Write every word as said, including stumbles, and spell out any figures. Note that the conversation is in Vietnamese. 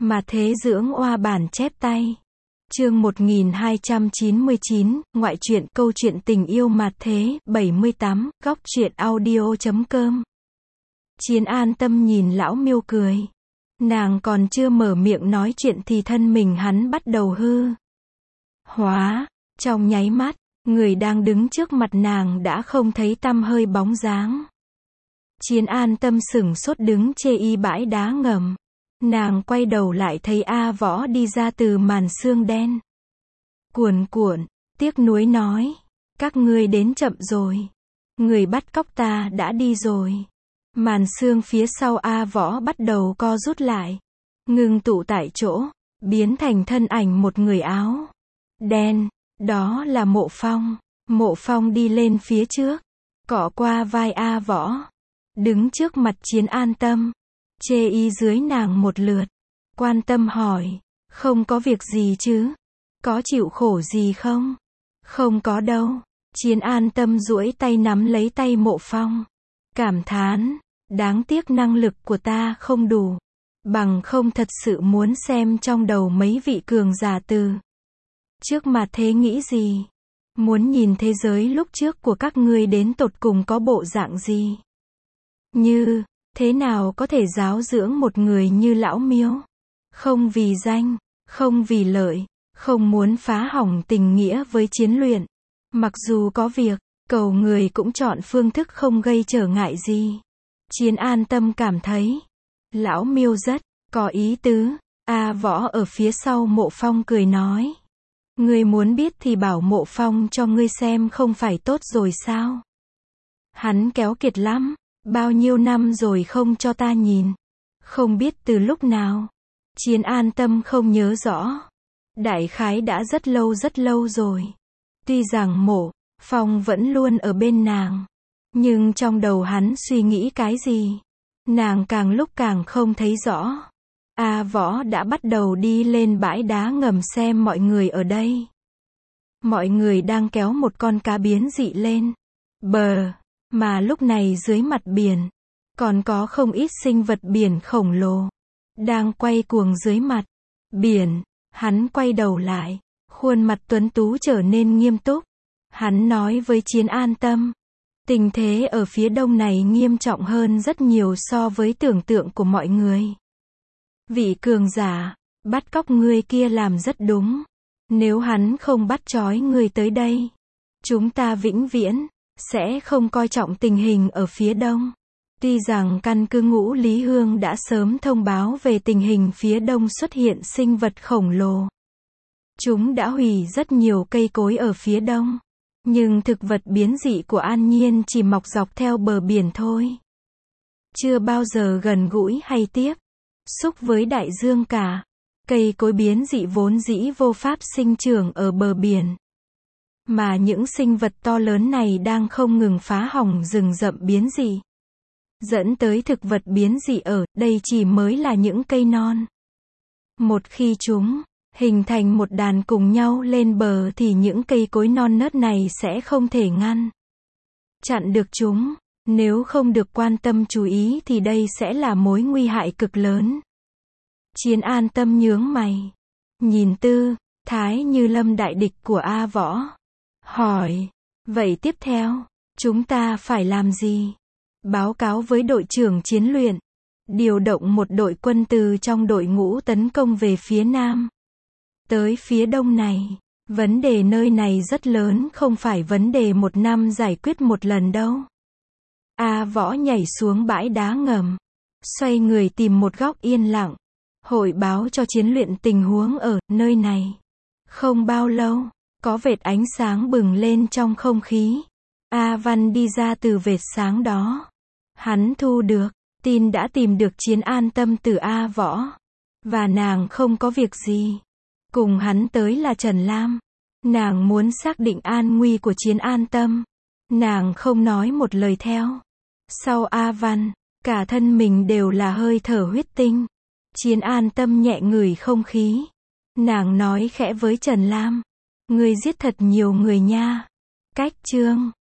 Mà thế dưỡng oa bản chép tay. Chương một nghìn hai trăm chín mươi chín, ngoại truyện câu chuyện tình yêu mà thế, bảy mươi tám, góc truyện audio chấm com. Chiến An Tâm nhìn lão Miêu cười. Nàng còn chưa mở miệng nói chuyện thì thân mình hắn bắt đầu hư hóa, trong nháy mắt, người đang đứng trước mặt nàng đã không thấy tăm hơi bóng dáng. Chiến An Tâm sửng sốt đứng chê y bãi đá ngầm. Nàng quay đầu lại thấy A Võ đi ra từ màn sương đen cuồn cuộn, tiếc nuối nói, các ngươi đến chậm rồi. Người bắt cóc ta đã đi rồi. Màn sương phía sau A Võ bắt đầu co rút lại, ngừng tụ tại chỗ, biến thành thân ảnh một người áo đen, đó là Mộ Phong. Mộ Phong đi lên phía trước, cọ qua vai A Võ, đứng trước mặt Chiến An Tâm, chê y dưới nàng một lượt, quan tâm hỏi, không có việc gì chứ? Có chịu khổ gì không? Không có đâu. Chiến An Tâm duỗi tay nắm lấy tay Mộ Phong, cảm thán, đáng tiếc năng lực của ta không đủ, bằng không thật sự muốn xem trong đầu mấy vị cường giả từ trước mà thế nghĩ gì. Muốn nhìn thế giới lúc trước của các ngươi đến tột cùng có bộ dạng gì. Như thế nào có thể giáo dưỡng một người như lão Miêu? Không vì danh, không vì lợi, không muốn phá hỏng tình nghĩa với chiến luyện. Mặc dù có việc, cầu người cũng chọn phương thức không gây trở ngại gì. Chiến An Tâm cảm thấy, lão Miêu rất có ý tứ. A Võ ở phía sau Mộ Phong cười nói, ngươi muốn biết thì bảo Mộ Phong cho ngươi xem không phải tốt rồi sao? Hắn kéo kiệt lắm. Bao nhiêu năm rồi không cho ta nhìn. Không biết từ lúc nào. Chiến An Tâm không nhớ rõ. Đại khái đã rất lâu rất lâu rồi. Tuy rằng Mộ Phong vẫn luôn ở bên nàng, nhưng trong đầu hắn suy nghĩ cái gì, nàng càng lúc càng không thấy rõ. A Võ đã bắt đầu đi lên bãi đá ngầm xem mọi người ở đây. Mọi người đang kéo một con cá biến dị lên bờ. Mà lúc này dưới mặt biển, còn có không ít sinh vật biển khổng lồ, đang quay cuồng dưới mặt biển. Hắn quay đầu lại, khuôn mặt tuấn tú trở nên nghiêm túc. Hắn nói với Chiến An Tâm, tình thế ở phía đông này nghiêm trọng hơn rất nhiều so với tưởng tượng của mọi người. Vị cường giả bắt cóc ngươi kia làm rất đúng. Nếu hắn không bắt trói ngươi tới đây, chúng ta vĩnh viễn sẽ không coi trọng tình hình ở phía đông. Tuy rằng căn cứ Ngũ Lý Hương đã sớm thông báo về tình hình phía đông xuất hiện sinh vật khổng lồ. Chúng đã hủy rất nhiều cây cối ở phía đông. Nhưng thực vật biến dị của An Nhiên chỉ mọc dọc theo bờ biển thôi. Chưa bao giờ gần gũi hay tiếp xúc với đại dương cả. Cây cối biến dị vốn dĩ vô pháp sinh trưởng ở bờ biển. Mà những sinh vật to lớn này đang không ngừng phá hỏng rừng rậm biến dị, dẫn tới thực vật biến dị ở đây chỉ mới là những cây non. Một khi chúng hình thành một đàn cùng nhau lên bờ thì những cây cối non nớt này sẽ không thể ngăn chặn được chúng. Nếu không được quan tâm chú ý thì đây sẽ là mối nguy hại cực lớn. Chiến An Tâm nhướng mày, nhìn tư thái như lâm đại địch của A Võ, hỏi, vậy tiếp theo, chúng ta phải làm gì? Báo cáo với đội trưởng chiến luyện, điều động một đội quân từ trong đội ngũ tấn công về phía nam. Tới phía đông này, vấn đề nơi này rất lớn, không phải vấn đề một năm giải quyết một lần đâu. A Võ nhảy xuống bãi đá ngầm, xoay người tìm một góc yên lặng, hội báo cho chiến luyện tình huống ở nơi này. Không bao lâu, có vệt ánh sáng bừng lên trong không khí. A Văn đi ra từ vệt sáng đó. Hắn thu được tin đã tìm được Chiến An Tâm từ A Võ, và nàng không có việc gì. Cùng hắn tới là Trần Lam. Nàng muốn xác định an nguy của Chiến An Tâm. Nàng không nói một lời theo sau A Văn, cả thân mình đều là hơi thở huyết tinh. Chiến An Tâm nhẹ ngửi không khí. Nàng nói khẽ với Trần Lam, ngươi giết thật nhiều người nha. Cách chương